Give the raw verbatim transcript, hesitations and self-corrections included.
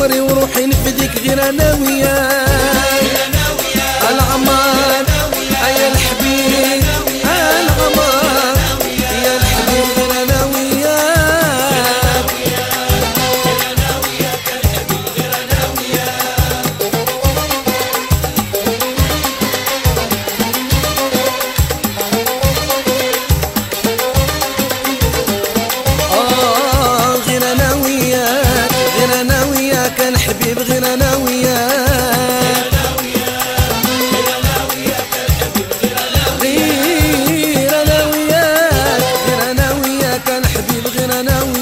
عمري وروحي نفديك غير انا وياك العمار يا الحبيب العمار يا الحبيب غير انا وياك اه غير انا وياك غير انا وياك الحبيب غير انا وياك غير انا وياك غير انا وياك الحبيب غير انا وياك